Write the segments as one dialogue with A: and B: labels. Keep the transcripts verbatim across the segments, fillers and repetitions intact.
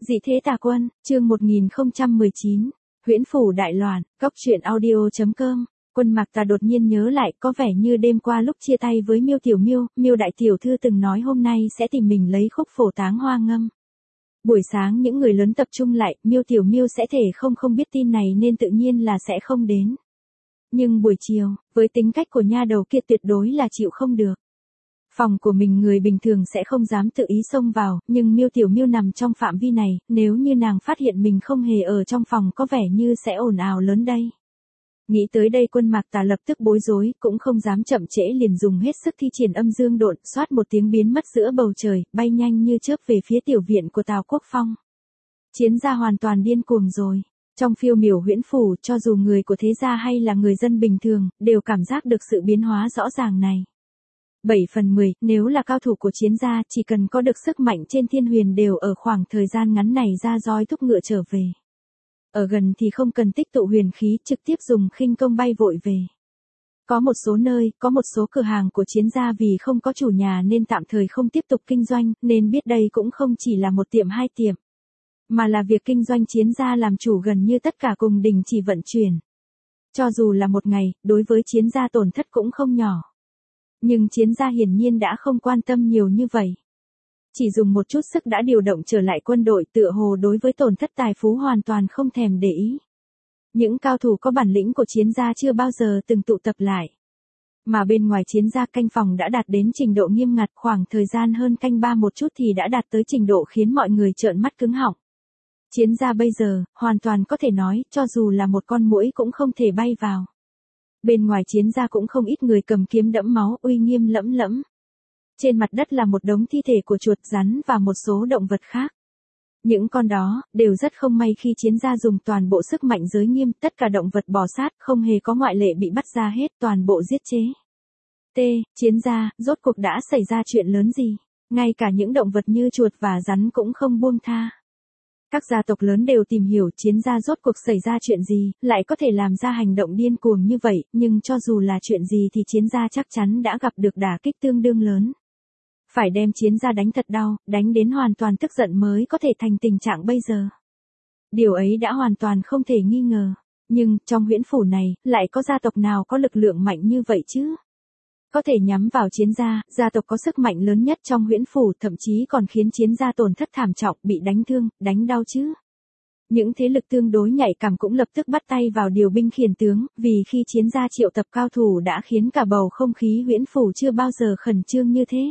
A: Dị thế tà quân, chương một nghìn không trăm mười chín, huyễn phủ đại loạn, cốc truyện audio chấm com. Quân Mạc Tà đột nhiên nhớ lại, có vẻ như đêm qua lúc chia tay với Miêu Tiểu Miêu, Miêu đại tiểu thư từng nói hôm nay sẽ tìm mình lấy khúc phổ táng hoa ngâm. Buổi sáng những người lớn tập trung lại, Miêu Tiểu Miêu sẽ thể không không biết tin này nên tự nhiên là sẽ không đến. Nhưng buổi chiều, với tính cách của nha đầu kia tuyệt đối là chịu không được. Phòng của mình người bình thường sẽ không dám tự ý xông vào, nhưng Miêu Tiểu Miêu nằm trong phạm vi này, nếu như nàng phát hiện mình không hề ở trong phòng có vẻ như sẽ ồn ào lớn đây. Nghĩ tới đây Quân Mạc Tà lập tức bối rối, cũng không dám chậm trễ liền dùng hết sức thi triển âm dương độn, xoát một tiếng biến mất giữa bầu trời, bay nhanh như chớp về phía tiểu viện của Tào Quốc Phong. Chiến gia hoàn toàn điên cuồng rồi. Trong phiêu miểu huyễn phủ, cho dù người của thế gia hay là người dân bình thường, đều cảm giác được sự biến hóa rõ ràng này. bảy phần mười, nếu là cao thủ của chiến gia, chỉ cần có được sức mạnh trên thiên huyền đều ở khoảng thời gian ngắn này ra roi thúc ngựa trở về. Ở gần thì không cần tích tụ huyền khí, trực tiếp dùng khinh công bay vội về. Có một số nơi, có một số cửa hàng của chiến gia vì không có chủ nhà nên tạm thời không tiếp tục kinh doanh, nên biết đây cũng không chỉ là một tiệm hai tiệm, mà là việc kinh doanh chiến gia làm chủ gần như tất cả cùng đình chỉ vận chuyển. Cho dù là một ngày, đối với chiến gia tổn thất cũng không nhỏ. Nhưng chiến gia hiển nhiên đã không quan tâm nhiều như vậy. Chỉ dùng một chút sức đã điều động trở lại quân đội, tựa hồ đối với tổn thất tài phú hoàn toàn không thèm để ý. Những cao thủ có bản lĩnh của chiến gia chưa bao giờ từng tụ tập lại. Mà bên ngoài chiến gia canh phòng đã đạt đến trình độ nghiêm ngặt, khoảng thời gian hơn canh ba một chút thì đã đạt tới trình độ khiến mọi người trợn mắt cứng họng. Chiến gia bây giờ, hoàn toàn có thể nói, cho dù là một con muỗi cũng không thể bay vào. Bên ngoài chiến gia cũng không ít người cầm kiếm đẫm máu, uy nghiêm lẫm lẫm. Trên mặt đất là một đống thi thể của chuột, rắn và một số động vật khác. Những con đó, đều rất không may khi chiến gia dùng toàn bộ sức mạnh giới nghiêm, tất cả động vật bò sát, không hề có ngoại lệ bị bắt ra hết, toàn bộ giết chế. T. Chiến gia, rốt cuộc đã xảy ra chuyện lớn gì? Ngay cả những động vật như chuột và rắn cũng không buông tha. Các gia tộc lớn đều tìm hiểu chiến gia rốt cuộc xảy ra chuyện gì, lại có thể làm ra hành động điên cuồng như vậy, nhưng cho dù là chuyện gì thì chiến gia chắc chắn đã gặp được đả kích tương đương lớn. Phải đem chiến gia đánh thật đau, đánh đến hoàn toàn tức giận mới có thể thành tình trạng bây giờ. Điều ấy đã hoàn toàn không thể nghi ngờ. Nhưng, trong huyễn phủ này, lại có gia tộc nào có lực lượng mạnh như vậy chứ? Có thể nhắm vào chiến gia, gia tộc có sức mạnh lớn nhất trong huyễn phủ, thậm chí còn khiến chiến gia tổn thất thảm trọng, bị đánh thương, đánh đau chứ. Những thế lực tương đối nhạy cảm cũng lập tức bắt tay vào điều binh khiển tướng, vì khi chiến gia triệu tập cao thủ đã khiến cả bầu không khí huyễn phủ chưa bao giờ khẩn trương như thế.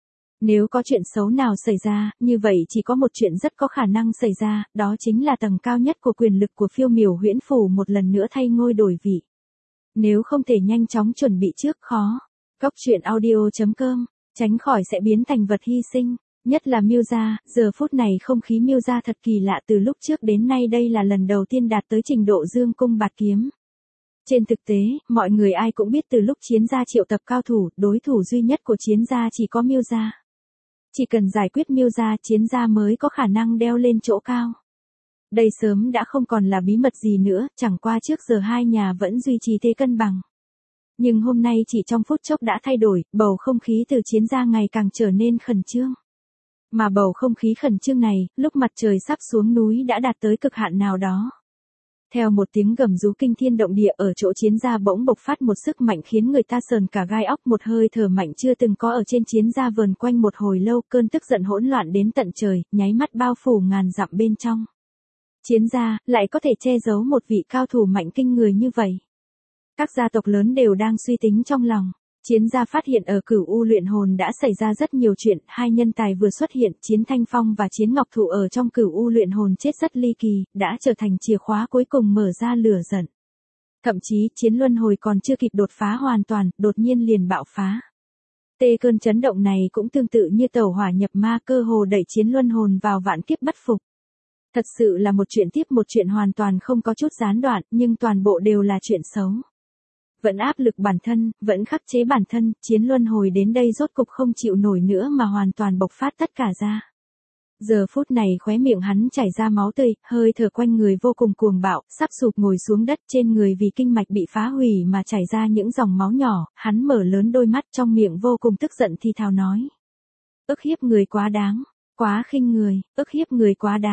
A: Nếu có chuyện xấu nào xảy ra, như vậy chỉ có một chuyện rất có khả năng xảy ra, đó chính là tầng cao nhất của quyền lực của phiêu miểu huyễn phủ một lần nữa thay ngôi đổi vị. Nếu không thể nhanh chóng chuẩn bị trước khó. Cốc truyện audio chấm com, tránh khỏi sẽ biến thành vật hy sinh, nhất là Miêu gia, giờ phút này không khí Miêu gia thật kỳ lạ, từ lúc trước đến nay đây là lần đầu tiên đạt tới trình độ dương cung bạt kiếm. Trên thực tế, mọi người ai cũng biết từ lúc chiến gia triệu tập cao thủ, đối thủ duy nhất của chiến gia chỉ có Miêu gia. Chỉ cần giải quyết Miêu gia, chiến gia mới có khả năng đeo lên chỗ cao. Đây sớm đã không còn là bí mật gì nữa, chẳng qua trước giờ hai nhà vẫn duy trì thế cân bằng. Nhưng hôm nay chỉ trong phút chốc đã thay đổi, bầu không khí từ chiến gia ngày càng trở nên khẩn trương. Mà bầu không khí khẩn trương này, lúc mặt trời sắp xuống núi đã đạt tới cực hạn nào đó. Theo một tiếng gầm rú kinh thiên động địa, ở chỗ chiến gia bỗng bộc phát một sức mạnh khiến người ta sờn cả gai óc, một hơi thở mạnh chưa từng có ở trên chiến gia vờn quanh một hồi lâu, cơn tức giận hỗn loạn đến tận trời, nháy mắt bao phủ ngàn dặm bên trong. Chiến gia, lại có thể che giấu một vị cao thủ mạnh kinh người như vậy. Các gia tộc lớn đều đang suy tính trong lòng. Chiến gia phát hiện ở Cửu U luyện hồn đã xảy ra rất nhiều chuyện, hai nhân tài vừa xuất hiện, Chiến Thanh Phong và Chiến Ngọc Thụ ở trong Cửu U luyện hồn chết rất ly kỳ, đã trở thành chìa khóa cuối cùng mở ra lửa giận. Thậm chí, Chiến Luân Hồi còn chưa kịp đột phá hoàn toàn, đột nhiên liền bạo phá. Tê cơn chấn động này cũng tương tự như tẩu hỏa nhập ma, cơ hồ đẩy Chiến Luân Hồn vào vạn kiếp bất phục. Thật sự là một chuyện tiếp một chuyện, hoàn toàn không có chút gián đoạn, nhưng toàn bộ đều là chuyện xấu. Vẫn áp lực bản thân, vẫn khắc chế bản thân, Chiến Luân Hồi đến đây rốt cục không chịu nổi nữa mà hoàn toàn bộc phát tất cả ra. Giờ phút này khóe miệng hắn chảy ra máu tươi, hơi thở quanh người vô cùng cuồng bạo, sắp sụp ngồi xuống đất, trên người vì kinh mạch bị phá hủy mà chảy ra những dòng máu nhỏ, hắn mở lớn đôi mắt, trong miệng vô cùng tức giận thì thào nói. Ức hiếp người quá đáng, quá khinh người, ức hiếp người quá đáng.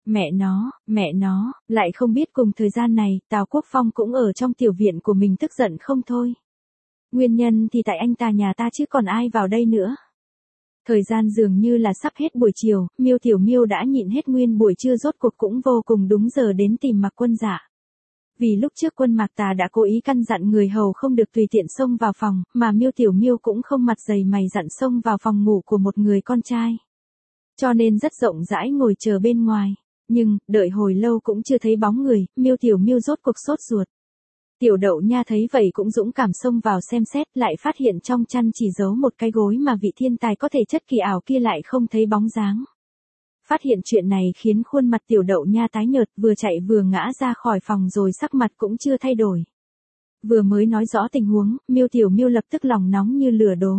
A: Mẹ nó, mẹ nó, lại không biết cùng thời gian này, Tào Quốc Phong cũng ở trong tiểu viện của mình tức giận không thôi. Nguyên nhân thì tại anh ta nhà ta chứ còn ai vào đây nữa. Thời gian dường như là sắp hết buổi chiều, Miêu Tiểu Miêu đã nhịn hết nguyên buổi trưa rốt cuộc cũng vô cùng đúng giờ đến tìm Mạc Quân Dạ. Vì lúc trước Quân Mạc Tà đã cố ý căn dặn người hầu không được tùy tiện xông vào phòng, mà Miêu Tiểu Miêu cũng không mặt dày mày dặn xông vào phòng ngủ của một người con trai. Cho nên rất rộng rãi ngồi chờ bên ngoài. Nhưng, đợi hồi lâu cũng chưa thấy bóng người, Miêu Tiểu Miêu rốt cuộc sốt ruột. Tiểu Đậu Nha thấy vậy cũng dũng cảm xông vào xem xét, lại phát hiện trong chăn chỉ giấu một cái gối mà vị thiên tài có thể chất kỳ ảo kia lại không thấy bóng dáng. Phát hiện chuyện này khiến khuôn mặt Tiểu Đậu Nha tái nhợt, vừa chạy vừa ngã ra khỏi phòng rồi sắc mặt cũng chưa thay đổi. Vừa mới nói rõ tình huống, Miêu Tiểu Miêu lập tức lòng nóng như lửa đố.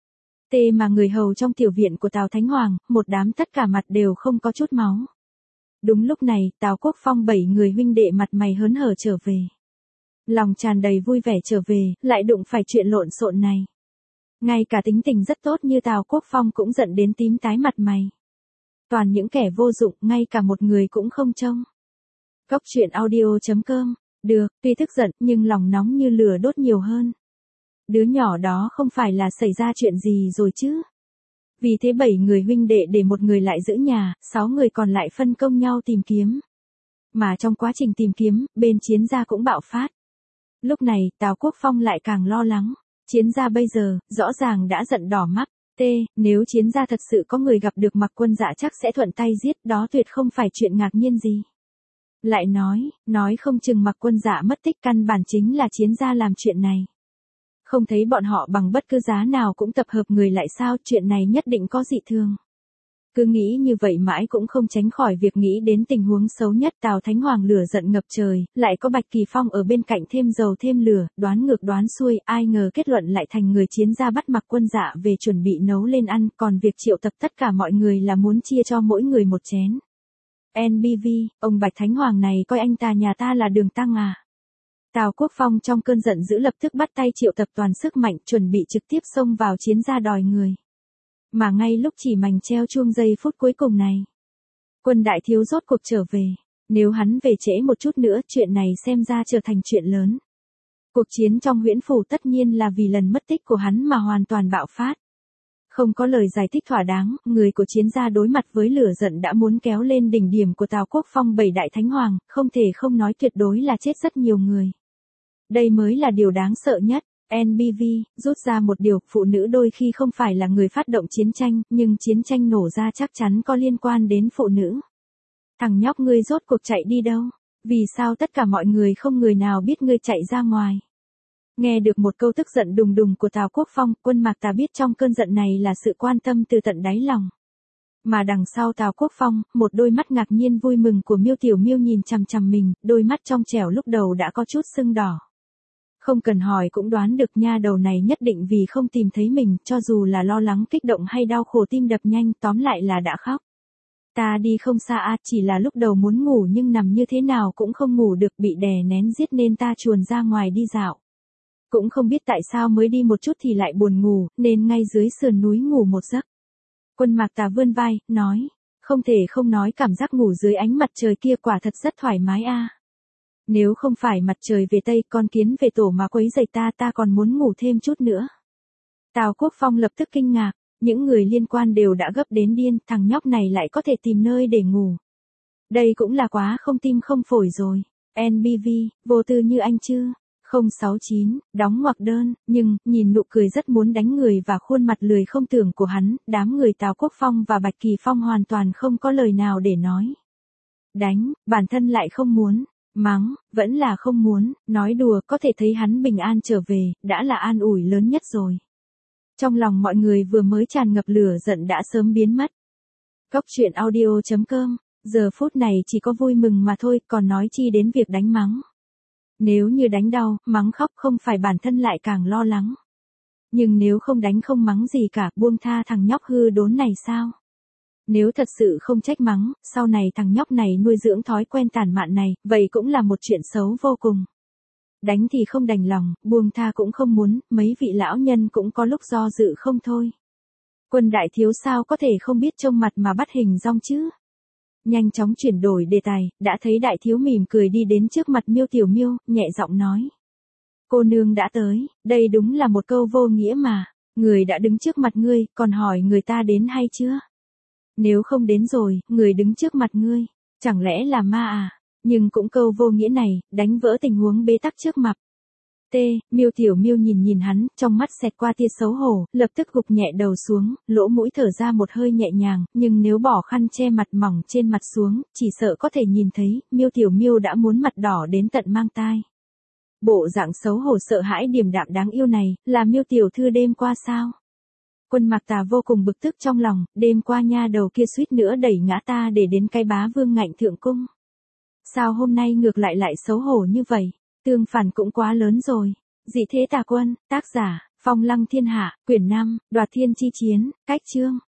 A: Tê mà người hầu trong tiểu viện của Tào Thánh Hoàng, một đám tất cả mặt đều không có chút máu. Đúng lúc này, Tào Quốc Phong bảy người huynh đệ mặt mày hớn hở trở về. Lòng tràn đầy vui vẻ trở về, lại đụng phải chuyện lộn xộn này. Ngay cả tính tình rất tốt như Tào Quốc Phong cũng giận đến tím tái mặt mày. Toàn những kẻ vô dụng, ngay cả một người cũng không trông. Cốc truyện audio chấm com. Được, tuy tức giận, nhưng lòng nóng như lửa đốt nhiều hơn. Đứa nhỏ đó không phải là xảy ra chuyện gì rồi chứ. Vì thế bảy người huynh đệ để một người lại giữ nhà, sáu người còn lại phân công nhau tìm kiếm. Mà trong quá trình tìm kiếm, bên Chiến gia cũng bạo phát. Lúc này, Tào Quốc Phong lại càng lo lắng. Chiến gia bây giờ, rõ ràng đã giận đỏ mắt. T, nếu Chiến gia thật sự có người gặp được Mạc Quân Dạ chắc sẽ thuận tay giết, đó tuyệt không phải chuyện ngạc nhiên gì. Lại nói, nói không chừng Mạc Quân Dạ mất tích căn bản chính là Chiến gia làm chuyện này. Không thấy bọn họ bằng bất cứ giá nào cũng tập hợp người lại sao, chuyện này nhất định có dị thường. Cứ nghĩ như vậy mãi cũng không tránh khỏi việc nghĩ đến tình huống xấu nhất. Tào Thánh Hoàng lửa giận ngập trời, lại có Bạch Kỳ Phong ở bên cạnh thêm dầu thêm lửa, đoán ngược đoán xuôi, ai ngờ kết luận lại thành người Chiến gia bắt Mạc Quân Dạ về chuẩn bị nấu lên ăn, còn việc triệu tập tất cả mọi người là muốn chia cho mỗi người một chén. en bê vê, ông Bạch Thánh Hoàng này coi anh ta nhà ta là đường tăng à. Tào Quốc Phong trong cơn giận dữ lập tức bắt tay triệu tập toàn sức mạnh chuẩn bị trực tiếp xông vào Chiến gia đòi người. Mà ngay lúc chỉ mảnh treo chuông giây phút cuối cùng này, Quân đại thiếu rốt cuộc trở về. Nếu hắn về trễ một chút nữa, chuyện này xem ra trở thành chuyện lớn. Cuộc chiến trong Huyễn Phủ tất nhiên là vì lần mất tích của hắn mà hoàn toàn bạo phát. Không có lời giải thích thỏa đáng, người của Chiến gia đối mặt với lửa giận đã muốn kéo lên đỉnh điểm của Tào Quốc Phong bảy đại thánh hoàng, không thể không nói tuyệt đối là chết rất nhiều người. Đây mới là điều đáng sợ nhất. en bê vê, rút ra một điều, phụ nữ đôi khi không phải là người phát động chiến tranh, nhưng chiến tranh nổ ra chắc chắn có liên quan đến phụ nữ. Thằng nhóc ngươi rốt cuộc chạy đi đâu? Vì sao tất cả mọi người không người nào biết ngươi chạy ra ngoài? Nghe được một câu tức giận đùng đùng của Tào Quốc Phong, Quân Mạc Tà biết trong cơn giận này là sự quan tâm từ tận đáy lòng. Mà đằng sau Tào Quốc Phong, một đôi mắt ngạc nhiên vui mừng của Miêu Tiểu Miêu nhìn chằm chằm mình, đôi mắt trong trẻo lúc đầu đã có chút sưng đỏ. Không cần hỏi cũng đoán được nha đầu này nhất định vì không tìm thấy mình, cho dù là lo lắng kích động hay đau khổ tim đập nhanh, tóm lại là đã khóc. Ta đi không xa à, chỉ là lúc đầu muốn ngủ nhưng nằm như thế nào cũng không ngủ được, bị đè nén giết nên ta chuồn ra ngoài đi dạo. Cũng không biết tại sao mới đi một chút thì lại buồn ngủ, nên ngay dưới sườn núi ngủ một giấc. Quân Mạc Tà vươn vai, nói, không thể không nói cảm giác ngủ dưới ánh mặt trời kia quả thật rất thoải mái a. Nếu không phải mặt trời về Tây, con kiến về tổ mà quấy rầy ta, ta còn muốn ngủ thêm chút nữa. Tào Quốc Phong lập tức kinh ngạc, những người liên quan đều đã gấp đến điên, thằng nhóc này lại có thể tìm nơi để ngủ. Đây cũng là quá không tim không phổi rồi. en bê vê, vô tư như anh chứ. không sáu chín, đóng ngoặc đơn, nhưng, nhìn nụ cười rất muốn đánh người và khuôn mặt lười không tưởng của hắn, đám người Tào Quốc Phong và Bạch Kỳ Phong hoàn toàn không có lời nào để nói. Đánh, bản thân lại không muốn. Mắng, vẫn là không muốn, nói đùa, có thể thấy hắn bình an trở về, đã là an ủi lớn nhất rồi. Trong lòng mọi người vừa mới tràn ngập lửa giận đã sớm biến mất. Cốc truyện audio chấm com, giờ phút này chỉ có vui mừng mà thôi, còn nói chi đến việc đánh mắng. Nếu như đánh đau, mắng khóc không phải bản thân lại càng lo lắng. Nhưng nếu không đánh không mắng gì cả, buông tha thằng nhóc hư đốn này sao? Nếu thật sự không trách mắng, sau này thằng nhóc này nuôi dưỡng thói quen tàn mạn này, vậy cũng là một chuyện xấu vô cùng. Đánh thì không đành lòng, buông tha cũng không muốn, mấy vị lão nhân cũng có lúc do dự không thôi. Quân đại thiếu sao có thể không biết trông mặt mà bắt hình dong chứ? Nhanh chóng chuyển đổi đề tài, đã thấy đại thiếu mỉm cười đi đến trước mặt Miêu Tiểu Miêu, nhẹ giọng nói. Cô nương đã tới, đây đúng là một câu vô nghĩa mà. Người đã đứng trước mặt ngươi, còn hỏi người ta đến hay chưa? Nếu không đến rồi, người đứng trước mặt ngươi, chẳng lẽ là ma à? Nhưng cũng câu vô nghĩa này, đánh vỡ tình huống bế tắc trước mặt. T, Miêu Tiểu Miêu nhìn nhìn hắn, trong mắt xẹt qua tia xấu hổ, lập tức gục nhẹ đầu xuống, lỗ mũi thở ra một hơi nhẹ nhàng, nhưng nếu bỏ khăn che mặt mỏng trên mặt xuống, chỉ sợ có thể nhìn thấy, Miêu Tiểu Miêu đã muốn mặt đỏ đến tận mang tai. Bộ dạng xấu hổ sợ hãi điềm đạm đáng yêu này, là Miêu tiểu thư đêm qua sao? Quân Mạc Tà vô cùng bực tức trong lòng, đêm qua nha đầu kia suýt nữa đẩy ngã ta để đến cái bá vương ngạnh thượng cung. Sao hôm nay ngược lại lại xấu hổ như vậy? Tương phản cũng quá lớn rồi. Dị thế tà quân, tác giả, Phong Lăng Thiên Hạ, quyển năm, Đoạt Thiên Chi Chiến, cách chương.